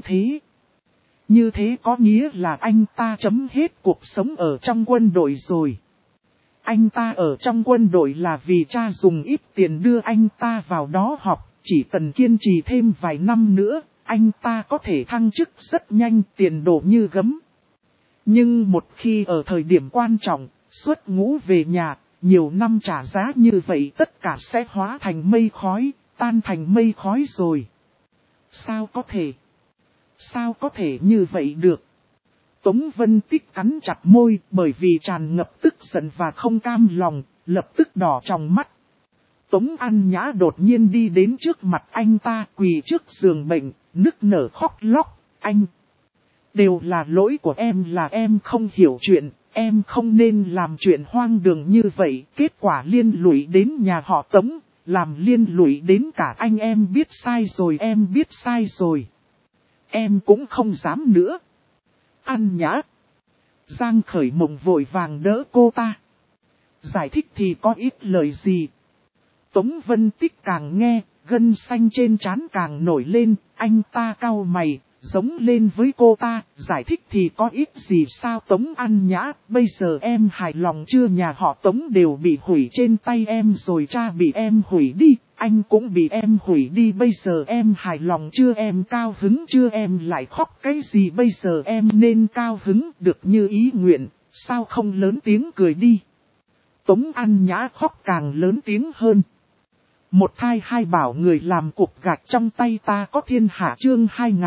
như thế có nghĩa là anh ta chấm hết cuộc sống ở trong quân đội rồi. Anh ta ở trong quân đội là vì cha dùng ít tiền đưa anh ta vào đó học, chỉ cần kiên trì thêm vài năm nữa, anh ta có thể thăng chức rất nhanh, tiền đổ như gấm. Nhưng một khi ở thời điểm quan trọng, xuất ngũ về nhà, nhiều năm trả giá như vậy tất cả sẽ hóa thành mây khói, tan thành mây khói rồi. Sao có thể? Sao có thể như vậy được? Tống Vân Tích cắn chặt môi bởi vì tràn ngập tức giận và không cam lòng, lập tức đỏ trong mắt. Tống An Nhã đột nhiên đi đến trước mặt anh ta, quỳ trước giường bệnh, nức nở khóc lóc. Anh, đều là lỗi của em, là em không hiểu chuyện, em không nên làm chuyện hoang đường như vậy. Kết quả liên lụy đến nhà họ Tống, làm liên lụy đến cả anh, em biết sai rồi, em biết sai rồi. Em cũng không dám nữa. An Nhã. Giang Khởi Mộng vội vàng đỡ cô ta. Giải thích thì có ít lời gì. Tống Vân Tích càng nghe, gân xanh trên trán càng nổi lên, anh ta cau mày, giống lên với cô ta, giải thích thì có ít gì sao Tống An Nhã, bây giờ em hài lòng chưa, nhà họ Tống đều bị hủy trên tay em rồi, cha bị em hủy đi, anh cũng bị em hủy đi, bây giờ em hài lòng chưa, em cao hứng chưa, em lại khóc cái gì, bây giờ em nên cao hứng được như ý nguyện, sao không lớn tiếng cười đi. Tống An Nhã khóc càng lớn tiếng hơn. Một thai hai bảo người làm cục gạch trong tay ta có thiên hạ, chương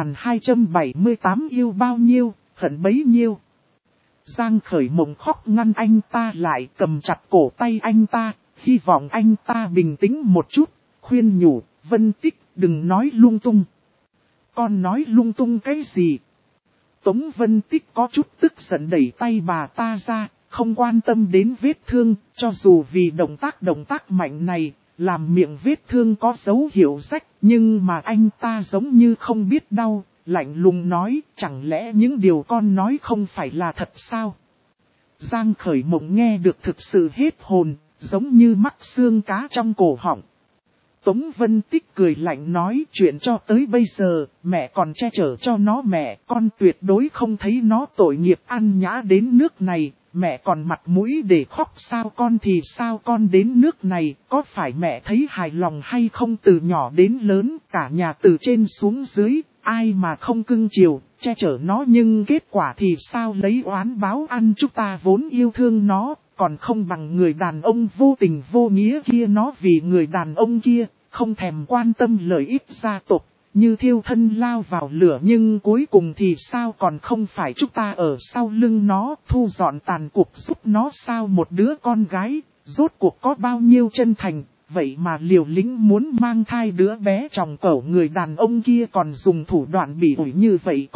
2278 yêu bao nhiêu, hận bấy nhiêu. Giang Khởi Mộng khóc ngăn anh ta lại, cầm chặt cổ tay anh ta, hy vọng anh ta bình tĩnh một chút, khuyên nhủ, Vân Tích đừng nói lung tung. Con nói lung tung cái gì? Tống Vân Tích có chút tức giận đẩy tay bà ta ra, không quan tâm đến vết thương, cho dù vì động tác mạnh này, làm miệng vết thương có dấu hiệu rách, nhưng mà anh ta giống như không biết đau, lạnh lùng nói, chẳng lẽ những điều con nói không phải là thật sao? Giang Khởi Mộng nghe được thực sự hết hồn, giống như mắc xương cá trong cổ họng. Tống Vân Tích cười lạnh nói, chuyện cho tới bây giờ, mẹ còn che chở cho nó, mẹ, con tuyệt đối không thấy nó tội nghiệp An Nhã đến nước này, mẹ còn mặt mũi để khóc sao, con thì sao, con đến nước này, có phải mẹ thấy hài lòng hay không, từ nhỏ đến lớn, cả nhà từ trên xuống dưới, ai mà không cưng chiều, che chở nó, nhưng kết quả thì sao, lấy oán báo ăn, chúng ta vốn yêu thương nó, còn không bằng người đàn ông vô tình vô nghĩa kia, nó vì người đàn ông kia, không thèm quan tâm lợi ích gia tộc, như thiêu thân lao vào lửa, nhưng cuối cùng thì sao, còn không phải chúng ta ở sau lưng nó, thu dọn tàn cuộc giúp nó sao, một đứa con gái, rốt cuộc có bao nhiêu chân thành, vậy mà liều lĩnh muốn mang thai đứa bé tròng cẩu, người đàn ông kia còn dùng thủ đoạn bỉ ổi như vậy,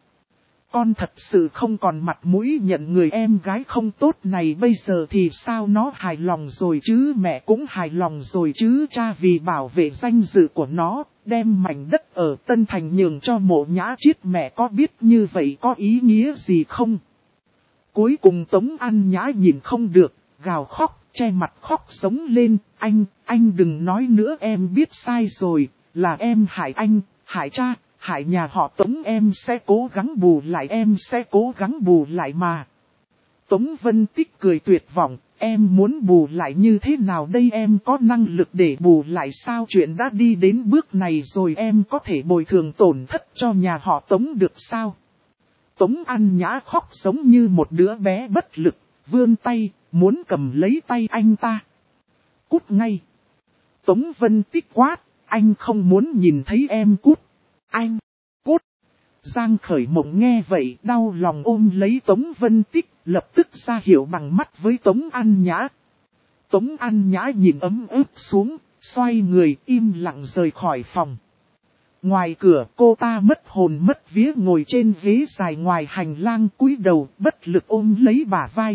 con thật sự không còn mặt mũi nhận người em gái không tốt này, bây giờ thì sao, nó hài lòng rồi chứ, mẹ cũng hài lòng rồi chứ, cha vì bảo vệ danh dự của nó, đem mảnh đất ở Tân Thành nhường cho Mộ Nhã Chiết, mẹ có biết như vậy có ý nghĩa gì không? Cuối cùng Tống An Nhã nhìn không được, gào khóc, che mặt khóc sống lên, anh đừng nói nữa, em biết sai rồi, là em hại anh, hại cha. Hại nhà họ Tống, em sẽ cố gắng bù lại, em sẽ cố gắng bù lại mà. Tống Vân Tích cười tuyệt vọng, em muốn bù lại như thế nào đây, em có năng lực để bù lại sao, chuyện đã đi đến bước này rồi, em có thể bồi thường tổn thất cho nhà họ Tống được sao? Tống An Nhã khóc giống như một đứa bé bất lực, vươn tay, muốn cầm lấy tay anh ta. Cút ngay. Tống Vân Tích quát, anh không muốn nhìn thấy em, cút. Anh, cút. Giang Khởi Mộng nghe vậy đau lòng ôm lấy Tống Vân Tích, lập tức ra hiệu bằng mắt với Tống An Nhã. Tống An Nhã nhìn ấm ức xuống, xoay người im lặng rời khỏi phòng. Ngoài cửa cô ta mất hồn mất vía ngồi trên ghế dài ngoài hành lang, cúi đầu bất lực ôm lấy bả vai.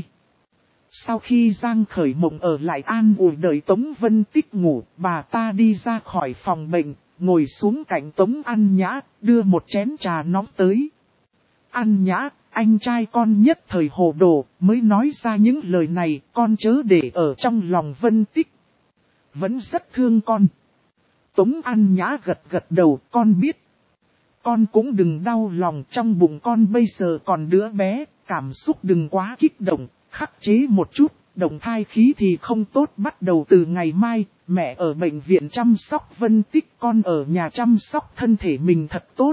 Sau khi Giang Khởi Mộng ở lại an ủi đợi Tống Vân Tích ngủ, bà ta đi ra khỏi phòng bệnh, ngồi xuống cạnh Tống An Nhã, đưa một chén trà nóng tới. An Nhã, anh trai con nhất thời hồ đồ, mới nói ra những lời này, con chớ để ở trong lòng Vân Tích. Vẫn rất thương con. Tống An Nhã gật gật đầu, con biết. Con cũng đừng đau lòng, trong bụng con bây giờ còn đứa bé, cảm xúc đừng quá kích động, khắc chế một chút, động thai khí thì không tốt, bắt đầu từ ngày mai, mẹ ở bệnh viện chăm sóc Vân Tích, con ở nhà chăm sóc thân thể mình thật tốt.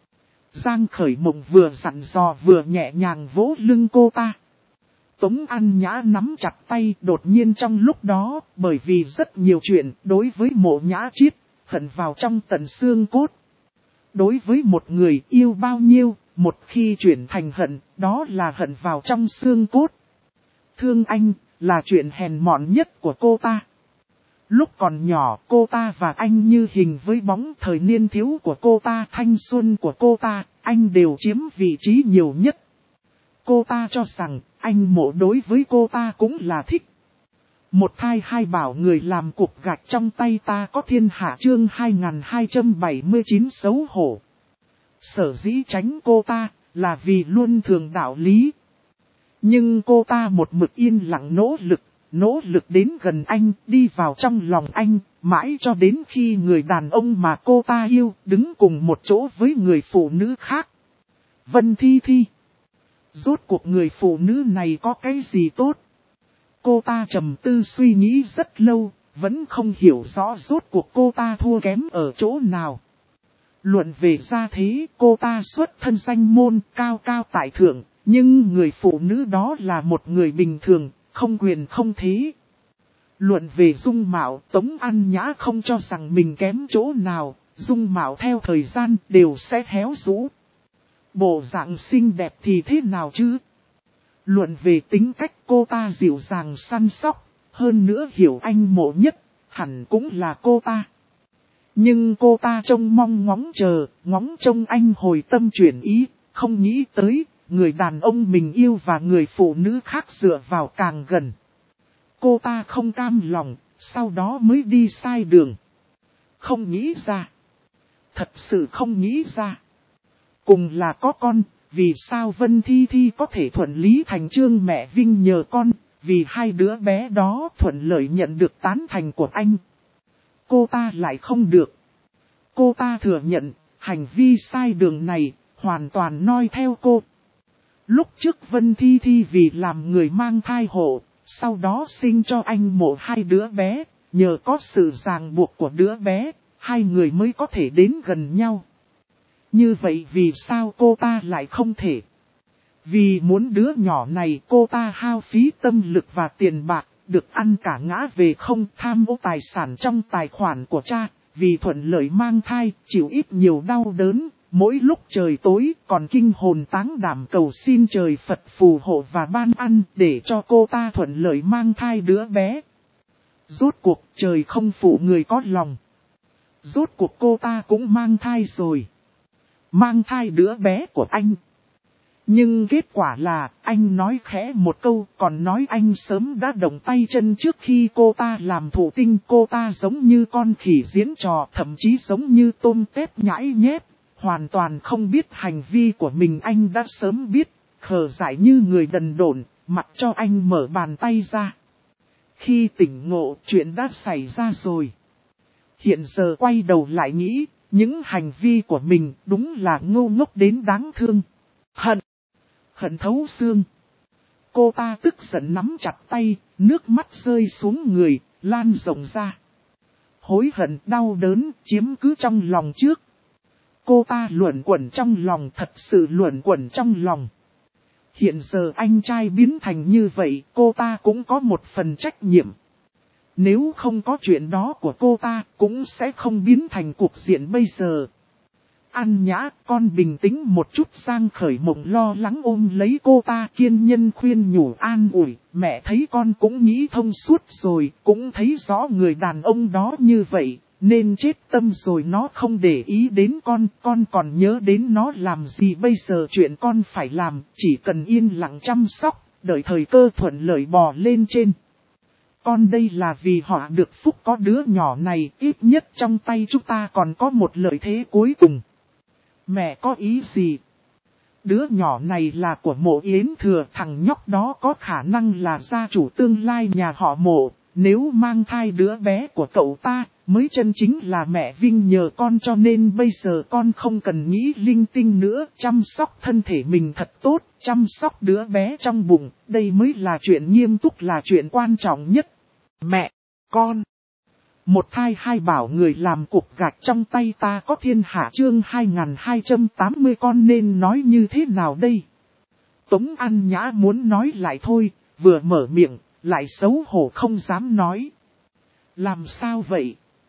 Giang Khởi Mộng vừa dặn dò vừa nhẹ nhàng vỗ lưng cô ta. Tống An Nhã nắm chặt tay, đột nhiên trong lúc đó, bởi vì rất nhiều chuyện đối với Mộ Nhã Chiết, hận vào trong tận xương cốt. đối với một người yêu bao nhiêu, một khi chuyển thành hận, đó là hận vào trong xương cốt. Thương anh, là chuyện hèn mọn nhất của cô ta. Lúc còn nhỏ, cô ta và anh như hình với bóng. Thời niên thiếu của cô ta, thanh xuân của cô ta, anh đều chiếm vị trí nhiều nhất. Cô ta cho rằng, anh Mộ đối với cô ta cũng là thích. Một thai hai bảo người làm cục gạch trong tay ta có thiên hạ chương 2279 xấu hổ. Sở dĩ tránh cô ta, là vì luôn thường đạo lý. Nhưng cô ta một mực yên lặng nỗ lực đến gần anh, đi vào trong lòng anh, mãi cho đến khi người đàn ông mà cô ta yêu, đứng cùng một chỗ với người phụ nữ khác. Vân Thi Thi. Rốt cuộc người phụ nữ này có cái gì tốt? Cô ta trầm tư suy nghĩ rất lâu, vẫn không hiểu rõ rốt cuộc cô ta thua kém ở chỗ nào. Luận về gia thế, cô ta xuất thân danh môn, cao cao tại thượng, nhưng người phụ nữ đó là một người bình thường, không quyền không thế. Luận về dung mạo, Tống An Nhã không cho rằng mình kém chỗ nào, dung mạo theo thời gian đều sẽ héo rũ. Bộ dạng xinh đẹp thì thế nào chứ? Luận về tính cách, cô ta dịu dàng săn sóc, hơn nữa hiểu anh Mộ nhất, hẳn cũng là cô ta. Nhưng cô ta trông mong ngóng trông anh hồi tâm chuyển ý, không nghĩ tới, người đàn ông mình yêu và người phụ nữ khác dựa vào càng gần. Cô ta không cam lòng, sau đó mới đi sai đường. Không nghĩ ra. Thật sự không nghĩ ra. Cùng là có con, vì sao Vân Thi Thi có thể thuận lý thành chương mẹ Vinh nhờ con, vì hai đứa bé đó thuận lợi nhận được tán thành của anh. Cô ta lại không được. Cô ta thừa nhận, hành vi sai đường này, hoàn toàn noi theo cô. Lúc trước Vân Thi Thi vì làm người mang thai hộ, sau đó sinh cho anh Mộ hai đứa bé, nhờ có sự ràng buộc của đứa bé, hai người mới có thể đến gần nhau. Như vậy vì sao cô ta lại không thể? Vì muốn đứa nhỏ này cô ta hao phí tâm lực và tiền bạc, được ăn cả ngã về không, tham ô tài sản trong tài khoản của cha, vì thuận lợi mang thai, chịu ít nhiều đau đớn, mỗi lúc trời tối còn kinh hồn táng đảm cầu xin trời Phật phù hộ và ban ăn để cho cô ta thuận lợi mang thai đứa bé. Rốt cuộc trời không phụ người có lòng. Rốt cuộc cô ta cũng mang thai rồi. Mang thai đứa bé của anh. Nhưng kết quả là anh nói khẽ một câu, còn nói anh sớm đã động tay chân trước khi cô ta làm thụ tinh. Cô ta giống như con khỉ diễn trò, thậm chí giống như tôm tép nhãi nhép, hoàn toàn không biết hành vi của mình. Anh đã sớm biết, khờ dại như người đần độn, mặc cho anh mở bàn tay ra. Khi tỉnh ngộ, chuyện đã xảy ra rồi. Hiện giờ quay đầu lại nghĩ, những hành vi của mình đúng là ngu ngốc đến đáng thương. Hận thấu xương. Cô ta tức giận nắm chặt tay, nước mắt rơi xuống người, lan rộng ra. Hối hận đau đớn chiếm cứ trong lòng trước. Cô ta luẩn quẩn trong lòng, thật sự luẩn quẩn trong lòng. Hiện giờ anh trai biến thành như vậy, cô ta cũng có một phần trách nhiệm. Nếu không có chuyện đó của cô ta, cũng sẽ không biến thành cuộc diện bây giờ. An Nhã, con bình tĩnh một chút. Giang Khởi Mộng lo lắng ôm lấy cô ta, kiên nhẫn khuyên nhủ an ủi. Mẹ thấy con cũng nghĩ thông suốt rồi, cũng thấy rõ người đàn ông đó như vậy, nên chết tâm rồi. Nó không để ý đến con còn nhớ đến nó làm gì bây giờ? Chuyện con phải làm, chỉ cần yên lặng chăm sóc, đợi thời cơ thuận lợi bò lên trên. Con đây là vì họ được phúc có đứa nhỏ này, ít nhất trong tay chúng ta còn có một lợi thế cuối cùng. Mẹ có ý gì? Đứa nhỏ này là của Mộ Yến Thừa, thằng nhóc đó có khả năng là gia chủ tương lai nhà họ Mộ. Nếu mang thai đứa bé của cậu ta, mới chân chính là mẹ Vinh nhờ con, cho nên bây giờ con không cần nghĩ linh tinh nữa. Chăm sóc thân thể mình thật tốt, chăm sóc đứa bé trong bụng, đây mới là chuyện nghiêm túc, là chuyện quan trọng nhất. Mẹ, con. Một thai hai bảo người làm cục gạch trong tay ta có thiên hạ chương 2280 con nên nói như thế nào đây? Tống An Nhã muốn nói lại thôi, vừa mở miệng, lại xấu hổ không dám nói. Làm sao vậy?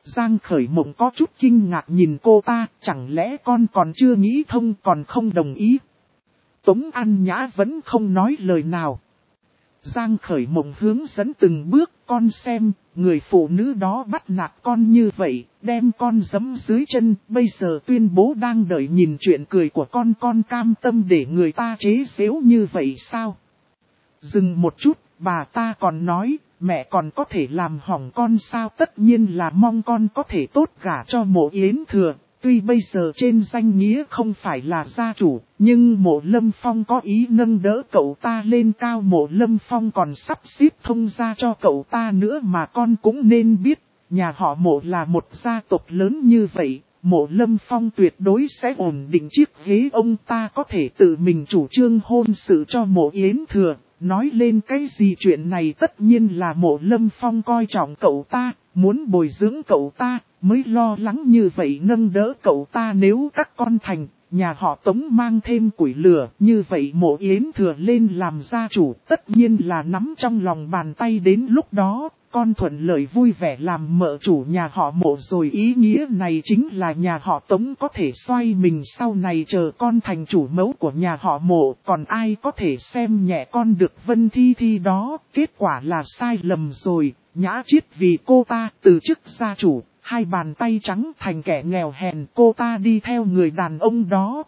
Giang Khởi Mộng có chút kinh ngạc nhìn cô ta, chẳng lẽ con còn chưa nghĩ thông còn không đồng ý. Tống An Nhã vẫn không nói lời nào. Giang Khởi Mộng hướng dẫn từng bước, con xem, người phụ nữ đó bắt nạt con như vậy, đem con giẫm dưới chân, bây giờ tuyên bố đang đợi nhìn chuyện cười của con cam tâm để người ta chế giễu như vậy sao? Dừng một chút, bà ta còn nói, mẹ còn có thể làm hỏng con sao? Tất nhiên là mong con có thể tốt gả cho Mộ Yến Thừa. Tuy bây giờ trên danh nghĩa không phải là gia chủ, nhưng Mộ Lâm Phong có ý nâng đỡ cậu ta lên cao. Mộ Lâm Phong còn sắp xếp thông gia cho cậu ta nữa mà con cũng nên biết. Nhà họ Mộ là một gia tộc lớn như vậy, Mộ Lâm Phong tuyệt đối sẽ ổn định chiếc ghế. Ông ta có thể tự mình chủ trương hôn sự cho Mộ Yến Thừa. Nói lên cái gì chuyện này tất nhiên là Mộ Lâm Phong coi trọng cậu ta, muốn bồi dưỡng cậu ta, mới lo lắng như vậy nâng đỡ cậu ta. Nếu các con thành, nhà họ Tống mang thêm củi lửa, như vậy Mộ Yến Thừa lên làm gia chủ, tất nhiên là nắm trong lòng bàn tay. Đến lúc đó, con thuận lợi vui vẻ làm mợ chủ nhà họ Mộ rồi. Ý nghĩa này chính là nhà họ Tống có thể xoay mình sau này chờ con thành chủ mẫu của nhà họ Mộ. Còn ai có thể xem nhẹ con được? Vân Thi Thi đó, kết quả là sai lầm rồi. Nhã Chiết vì cô ta từ chức gia chủ, hai bàn tay trắng thành kẻ nghèo hèn. Cô ta đi theo người đàn ông đó,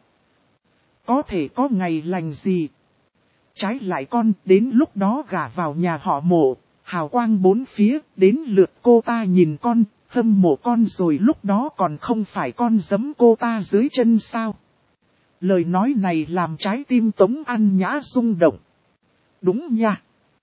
có thể có ngày lành gì? Trái lại con, đến lúc đó gả vào nhà họ Mộ, hào quang bốn phía, đến lượt cô ta nhìn con, hâm mộ con rồi lúc đó còn không phải con giẫm cô ta dưới chân sao? Lời nói này làm trái tim Tống An Nhã rung động. Đúng nha.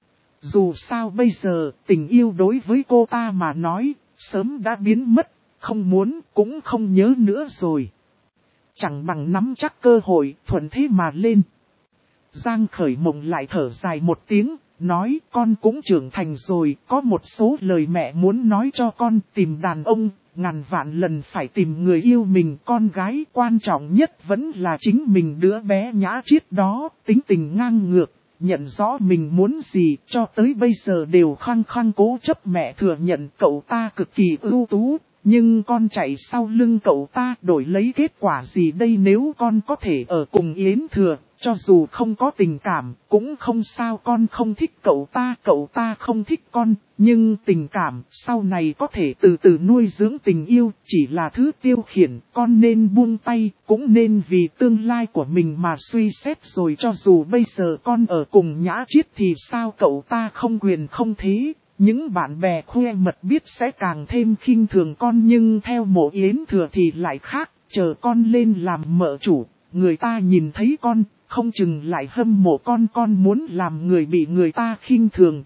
Dù sao bây giờ, tình yêu đối với cô ta mà nói, sớm đã biến mất, không muốn cũng không nhớ nữa rồi. Chẳng bằng nắm chắc cơ hội, thuận thế mà lên. Giang Khởi Mộng lại thở dài một tiếng, nói con cũng trưởng thành rồi, có một số lời mẹ muốn nói cho con. Tìm đàn ông, ngàn vạn lần phải tìm người yêu mình. Con gái quan trọng nhất vẫn là chính mình. Đứa bé Nhã Chiết đó, tính tình ngang ngược, nhận rõ mình muốn gì, cho tới bây giờ đều khăng khăng cố chấp. Mẹ thừa nhận cậu ta cực kỳ ưu tú, nhưng con chạy sau lưng cậu ta đổi lấy kết quả gì đây? Nếu con có thể ở cùng Yến Thừa, cho dù không có tình cảm, cũng không sao. Con không thích cậu ta không thích con, nhưng tình cảm sau này có thể từ từ nuôi dưỡng. Tình yêu chỉ là thứ tiêu khiển, con nên buông tay, cũng nên vì tương lai của mình mà suy xét rồi. Cho dù bây giờ con ở cùng Nhã Chiết thì sao? Cậu ta không quyền không thế. Những bạn bè khoe mật biết sẽ càng thêm khinh thường con, nhưng theo Mộ Yến Thừa thì lại khác. Chờ con lên làm mợ chủ, người ta nhìn thấy con, không chừng lại hâm mộ con. Con muốn làm người bị người ta khinh thường,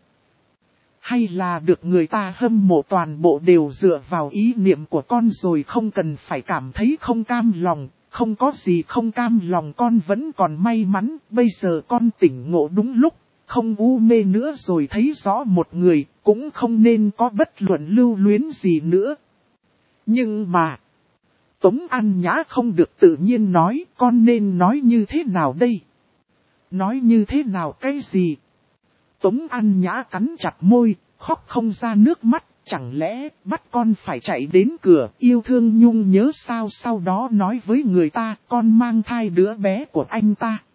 hay là được người ta hâm mộ? Toàn bộ đều dựa vào ý niệm của con rồi, không cần phải cảm thấy không cam lòng. Không có gì không cam lòng, con vẫn còn may mắn. Bây giờ con tỉnh ngộ đúng lúc, không u mê nữa rồi, thấy rõ một người, cũng không nên có bất luận lưu luyến gì nữa. Nhưng mà, Tống An Nhã không được tự nhiên nói, con nên nói như thế nào đây? Nói như thế nào cái gì? Tống An Nhã cắn chặt môi, khóc không ra nước mắt. Chẳng lẽ bắt con phải chạy đến cửa yêu thương nhung nhớ sao? Sau đó nói với người ta con mang thai đứa bé của anh ta.